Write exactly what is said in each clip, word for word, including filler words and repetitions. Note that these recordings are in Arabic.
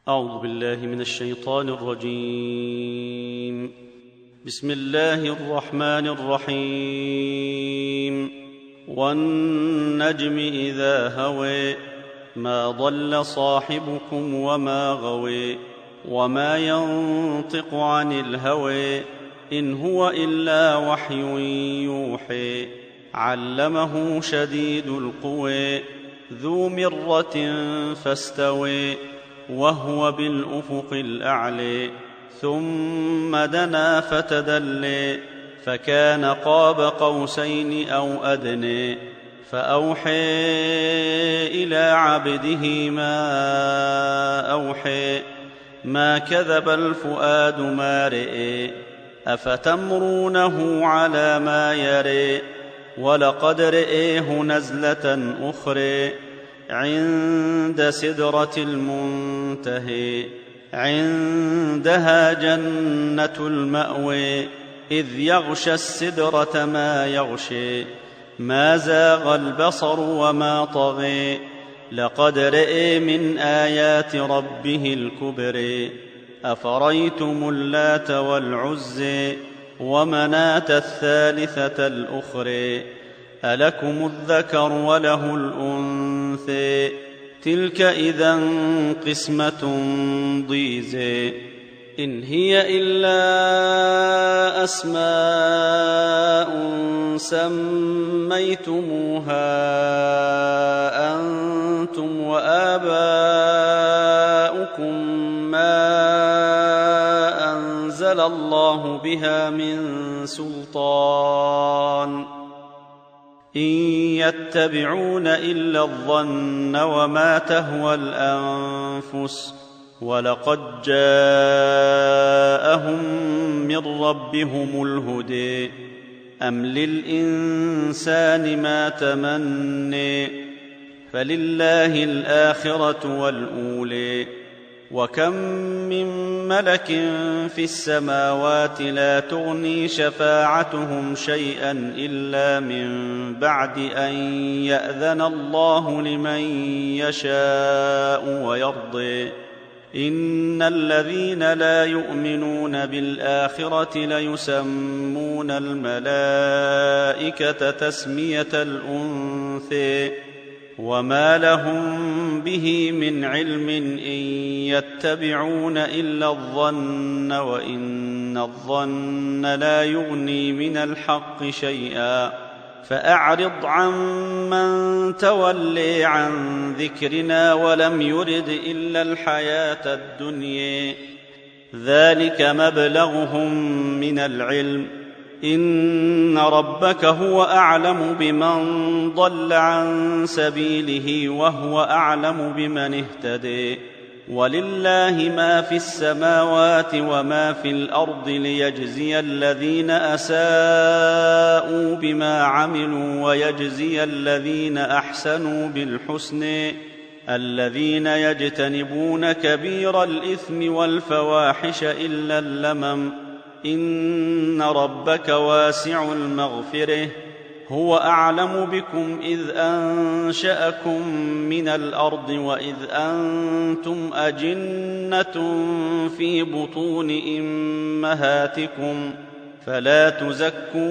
أعوذ بالله من الشيطان الرجيم. بسم الله الرحمن الرحيم. والنجم إذا هوى ما ضل صاحبكم وما غوى وما ينطق عن الهوى إن هو إلا وحي يوحى علمه شديد القوى ذو مرة فاستوى وهو بالأفق الأعلى ثم دنا فتدلى فكان قاب قوسين أو أدنى فأوحى إلى عبده ما أوحى ما كذب الفؤاد ما رئي أفتمرونه على ما يري ولقد رئيه نزلة أخرى عند سدرة المنتهى عندها جنة المأوى إذ يغشى السدرة ما يغشى ما زاغ البصر وما طغى لقد رئي من آيات ربه الكبرى أفريتم اللات والعزى ومناة الثالثة الأخرى ألكم الذكر وله الأنثى تلك إذا قسمة ضيزى إن هي إلا أسماء سميتموها أنتم وآباؤكم ما أنزل الله بها من سلطان إن يتبعون إلا الظن وما تهوى الأنفس ولقد جاءهم من ربهم الهدى أم للإنسان ما تمنى فلله الآخرة والأولى وكم من ملك في السماوات لا تغني شفاعتهم شيئا إلا من بعد أن يأذن الله لمن يشاء ويرضي إن الذين لا يؤمنون بالآخرة ليسمون الملائكة تسمية الأنثى وما لهم به من علم إن يتبعون إلا الظن وإن الظن لا يغني من الحق شيئا فأعرض عمن تولي عن ذكرنا ولم يرد إلا الحياة الدنيا ذلك مبلغهم من العلم إن ربك هو أعلم بمن ضل عن سبيله وهو أعلم بمن اهتدي ولله ما في السماوات وما في الأرض ليجزي الذين أساءوا بما عملوا ويجزي الذين أحسنوا بالحسن الذين يجتنبون كبير الإثم والفواحش إلا اللمم إن ربك واسع المغفرة هو أعلم بكم إذ أنشأكم من الأرض وإذ أنتم أجنة في بطون أمهاتكم فلا تزكوا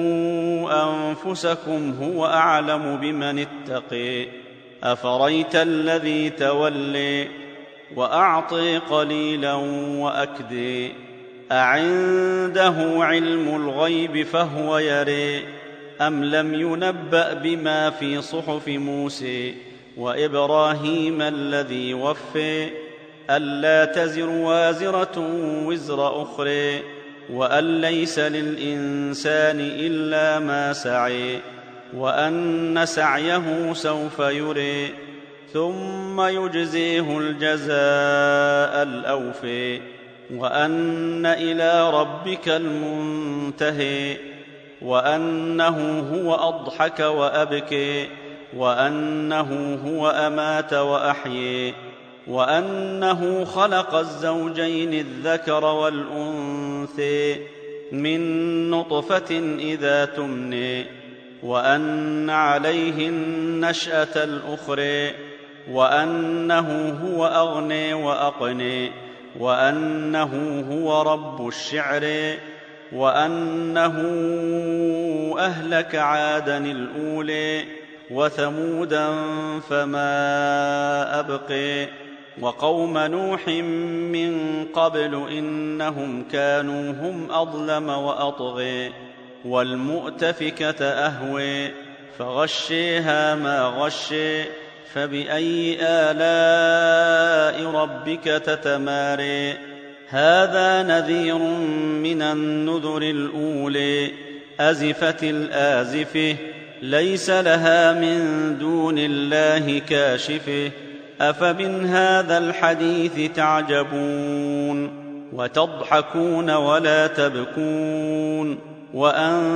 أنفسكم هو أعلم بمن اتقي أفريت الذي تولي وأعطي قليلا وأكدي أعنده علم الغيب فهو يري أم لم ينبأ بما في صحف موسى وإبراهيم الذي وفي ألا تزر وازرة وزر أخرى وأن ليس للإنسان إلا ما سعي وأن سعيه سوف يري ثم يجزيه الجزاء الأوفي وأن إلى ربك المنتهي وأنه هو أضحك وأبكي وأنه هو أمات وأحيي وأنه خلق الزوجين الذكر والأنثى من نطفة إذا تمني وأن عليه النشأة الأخرى وأنه هو أغني وأقني، وأنه هو رب الشعر، وأنه أهلك عادا الأولي وثمودا فما أبقي، وقوم نوح من قبل إنهم كانوا هم أظلم وأطغي، والمؤتفكة أهوي فغشيها ما غشي، فبأي آلاء ربك تتماري. هذا نذير من النذر الأولي، أزفت الآزفة، ليس لها من دون الله كاشفة. أفمن هذا الحديث تعجبون وتضحكون ولا تبكون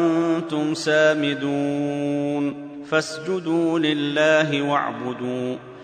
وأنتم سامدون، فاسجدوا لله واعبدوا.